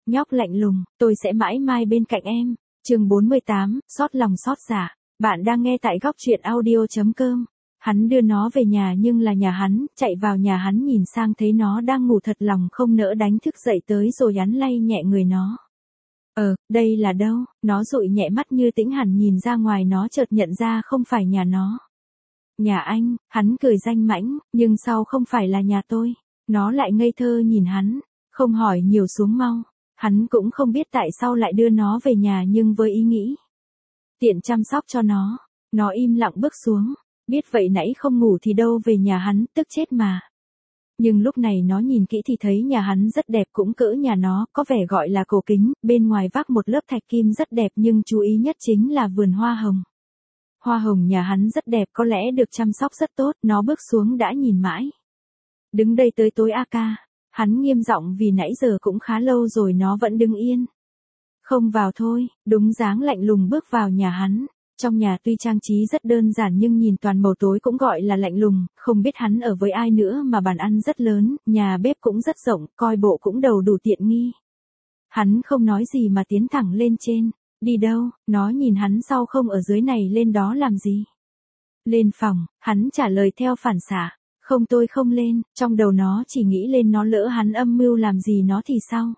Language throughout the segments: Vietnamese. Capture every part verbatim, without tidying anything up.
Nhóc lạnh lùng, tôi sẽ mãi mãi bên cạnh em. Chương bốn mươi tám, xót lòng xót dạ. Bạn đang nghe tại góc truyện audio chấm com. Hắn đưa nó về nhà nhưng là nhà hắn, chạy vào nhà hắn nhìn sang thấy nó đang ngủ thật lòng không nỡ đánh thức dậy tới rồi hắn lay nhẹ người nó. Ờ, đây là đâu? Nó dụi nhẹ mắt như tĩnh hẳn nhìn ra ngoài, nó chợt nhận ra không phải nhà nó. Nhà anh, hắn cười danh mãnh, nhưng sao không phải là nhà tôi? Nó lại ngây thơ nhìn hắn, không hỏi nhiều xuống mau. Hắn cũng không biết tại sao lại đưa nó về nhà nhưng với ý nghĩ tiện chăm sóc cho nó, nó im lặng bước xuống, biết vậy nãy không ngủ thì đâu về nhà hắn, tức chết mà. Nhưng lúc này nó nhìn kỹ thì thấy nhà hắn rất đẹp, cũng cỡ nhà nó, có vẻ gọi là cổ kính, bên ngoài vác một lớp thạch kim rất đẹp nhưng chú ý nhất chính là vườn hoa hồng. Hoa hồng nhà hắn rất đẹp, có lẽ được chăm sóc rất tốt, nó bước xuống đã nhìn mãi. Đứng đây tới tối a ca. Hắn nghiêm giọng vì nãy giờ cũng khá lâu rồi nó vẫn đứng yên. Không vào thôi, đúng dáng lạnh lùng bước vào nhà hắn. Trong nhà tuy trang trí rất đơn giản nhưng nhìn toàn màu tối cũng gọi là lạnh lùng, không biết hắn ở với ai nữa mà bàn ăn rất lớn, nhà bếp cũng rất rộng, coi bộ cũng đầu đủ tiện nghi. Hắn không nói gì mà tiến thẳng lên trên. Đi đâu? Nó nhìn hắn sau không ở dưới này lên đó làm gì? Lên phòng, hắn trả lời theo phản xạ. Không, tôi không lên, trong đầu nó chỉ nghĩ lên nó lỡ hắn âm mưu làm gì nó thì sao?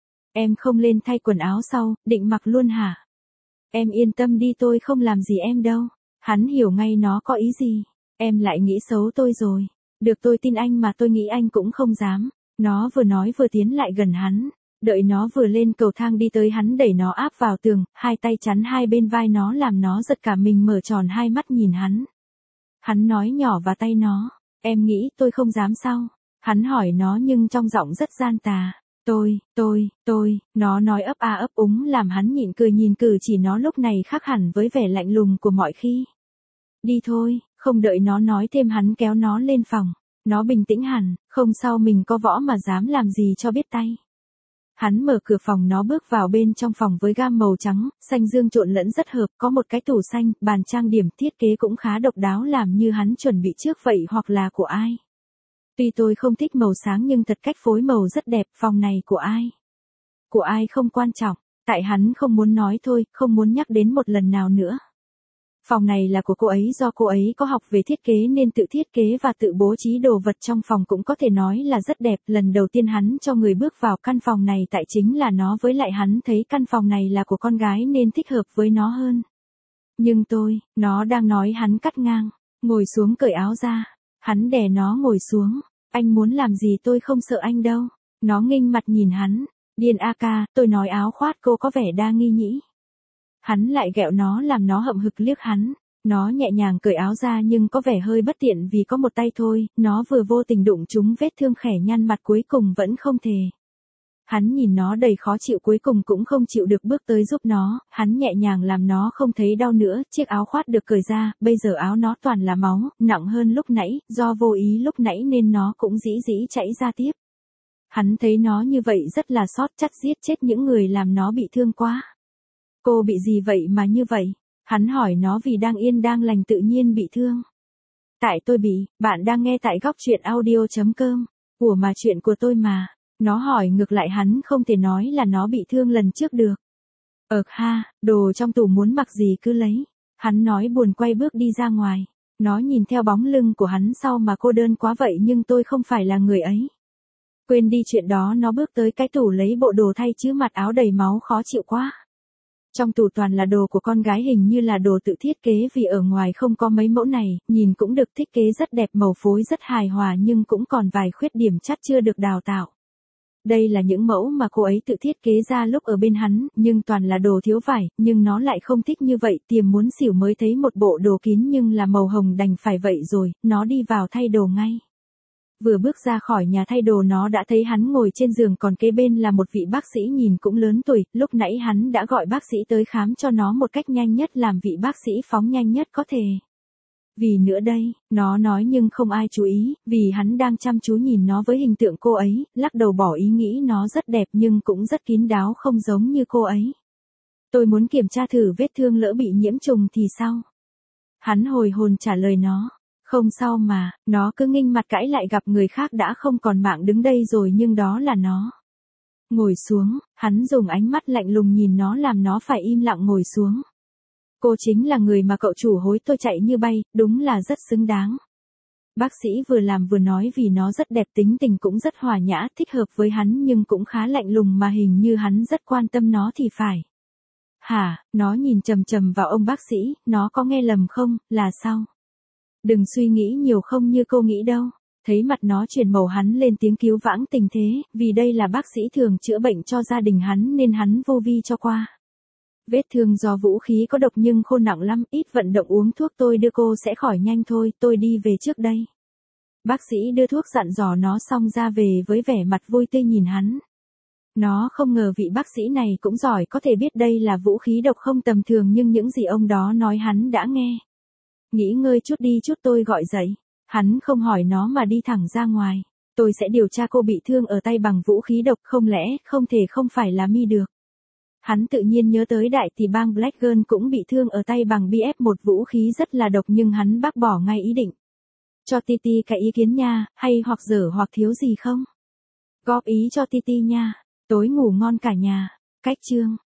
Em không lên thay quần áo sau, định mặc luôn hả? Em yên tâm đi, tôi không làm gì em đâu. Hắn hiểu ngay nó có ý gì. Em lại nghĩ xấu tôi rồi. Được, tôi tin anh mà, tôi nghĩ anh cũng không dám. Nó vừa nói vừa tiến lại gần hắn. Đợi nó vừa lên cầu thang đi tới hắn đẩy nó áp vào tường, hai tay chắn hai bên vai nó làm nó giật cả mình mở tròn hai mắt nhìn hắn. Hắn nói nhỏ vào tay nó. Em nghĩ tôi không dám sao? Hắn hỏi nó nhưng trong giọng rất gian tà. Tôi, tôi, tôi, nó nói ấp a ấp úng làm hắn nhịn cười, nhìn cử chỉ nó lúc này khác hẳn với vẻ lạnh lùng của mọi khi. Đi thôi, không đợi nó nói thêm hắn kéo nó lên phòng. Nó bình tĩnh hẳn, không sao, mình có võ mà dám làm gì cho biết tay. Hắn mở cửa phòng, nó bước vào bên trong phòng với gam màu trắng, xanh dương trộn lẫn rất hợp, có một cái tủ xanh, bàn trang điểm thiết kế cũng khá độc đáo làm như hắn chuẩn bị trước vậy hoặc là của ai. Tuy tôi không thích màu sáng nhưng thật cách phối màu rất đẹp, phòng này của ai? Của ai không quan trọng, tại hắn không muốn nói thôi, không muốn nhắc đến một lần nào nữa. Phòng này là của cô ấy, do cô ấy có học về thiết kế nên tự thiết kế và tự bố trí đồ vật trong phòng cũng có thể nói là rất đẹp. Lần đầu tiên hắn cho người bước vào căn phòng này tại chính là nó, với lại hắn thấy căn phòng này là của con gái nên thích hợp với nó hơn. Nhưng tôi, nó đang nói hắn cắt ngang, ngồi xuống cởi áo ra. Hắn đè nó ngồi xuống. Anh muốn làm gì tôi không sợ anh đâu. Nó nghênh mặt nhìn hắn. Điên a ca, tôi nói áo khoác cô có vẻ đa nghi nhỉ. Hắn lại ghẹo nó làm nó hậm hực liếc hắn. Nó nhẹ nhàng cởi áo ra nhưng có vẻ hơi bất tiện vì có một tay thôi, nó vừa vô tình đụng trúng vết thương khẻ nhăn mặt cuối cùng vẫn không thề. Hắn nhìn nó đầy khó chịu cuối cùng cũng không chịu được bước tới giúp nó, hắn nhẹ nhàng làm nó không thấy đau nữa, chiếc áo khoác được cởi ra, bây giờ áo nó toàn là máu, nặng hơn lúc nãy, do vô ý lúc nãy nên nó cũng dĩ dĩ chảy ra tiếp. Hắn thấy nó như vậy rất là xót, chắc giết chết những người làm nó bị thương quá. Cô bị gì vậy mà như vậy? Hắn hỏi nó vì đang yên đang lành tự nhiên bị thương. Tại tôi bị, bạn đang nghe tại góc truyện audio chấm com. Ủa mà chuyện của tôi mà. Nó hỏi ngược lại, hắn không thể nói là nó bị thương lần trước được. Ờ ha, đồ trong tủ muốn mặc gì cứ lấy. Hắn nói buồn quay bước đi ra ngoài. Nó nhìn theo bóng lưng của hắn sau mà cô đơn quá vậy nhưng tôi không phải là người ấy. Quên đi chuyện đó, nó bước tới cái tủ lấy bộ đồ thay chứ mặt áo đầy máu khó chịu quá. Trong tủ toàn là đồ của con gái, hình như là đồ tự thiết kế vì ở ngoài không có mấy mẫu này, nhìn cũng được thiết kế rất đẹp, màu phối rất hài hòa nhưng cũng còn vài khuyết điểm chắc chưa được đào tạo. Đây là những mẫu mà cô ấy tự thiết kế ra lúc ở bên hắn, nhưng toàn là đồ thiếu vải, nhưng nó lại không thích như vậy, tiềm muốn xỉu mới thấy một bộ đồ kín nhưng là màu hồng, đành phải vậy rồi, nó đi vào thay đồ ngay. Vừa bước ra khỏi nhà thay đồ nó đã thấy hắn ngồi trên giường, còn kế bên là một vị bác sĩ nhìn cũng lớn tuổi, lúc nãy hắn đã gọi bác sĩ tới khám cho nó một cách nhanh nhất, làm vị bác sĩ phóng nhanh nhất có thể. Vì nữa đây, nó nói nhưng không ai chú ý, vì hắn đang chăm chú nhìn nó với hình tượng cô ấy, lắc đầu bỏ ý nghĩ nó rất đẹp nhưng cũng rất kín đáo, không giống như cô ấy. Tôi muốn kiểm tra thử vết thương, lỡ bị nhiễm trùng thì sao? Hắn hồi hồn trả lời nó. Không sao mà, nó cứ nghinh mặt cãi lại, gặp người khác đã không còn mạng đứng đây rồi nhưng đó là nó. Ngồi xuống, hắn dùng ánh mắt lạnh lùng nhìn nó làm nó phải im lặng ngồi xuống. Cô chính là người mà cậu chủ hối tôi chạy như bay, đúng là rất xứng đáng. Bác sĩ vừa làm vừa nói vì nó rất đẹp, tính tình cũng rất hòa nhã, thích hợp với hắn nhưng cũng khá lạnh lùng mà hình như hắn rất quan tâm nó thì phải. Hả, nó nhìn chằm chằm vào ông bác sĩ, nó có nghe lầm không, là sao? Đừng suy nghĩ nhiều không như cô nghĩ đâu. Thấy mặt nó chuyển màu hắn lên tiếng cứu vãng tình thế, vì đây là bác sĩ thường chữa bệnh cho gia đình hắn nên hắn vô vi cho qua. Vết thương do vũ khí có độc nhưng khô nặng lắm, ít vận động uống thuốc tôi đưa cô sẽ khỏi nhanh thôi, tôi đi về trước đây. Bác sĩ đưa thuốc dặn dò nó xong ra về với vẻ mặt vui tươi nhìn hắn. Nó không ngờ vị bác sĩ này cũng giỏi, có thể biết đây là vũ khí độc không tầm thường nhưng những gì ông đó nói hắn đã nghe. Nghỉ ngơi chút đi, chút tôi gọi dậy. Hắn không hỏi nó mà đi thẳng ra ngoài. Tôi sẽ điều tra cô bị thương ở tay bằng vũ khí độc, không lẽ không thể không phải là Mi được. Hắn tự nhiên nhớ tới đại tỷ bang Black Girl cũng bị thương ở tay bằng B F một vũ khí rất là độc nhưng hắn bác bỏ ngay ý định. Cho Titi cái ý kiến nha, hay hoặc dở hoặc thiếu gì không? Góp ý cho Titi nha. Tối ngủ ngon cả nhà. Cách chương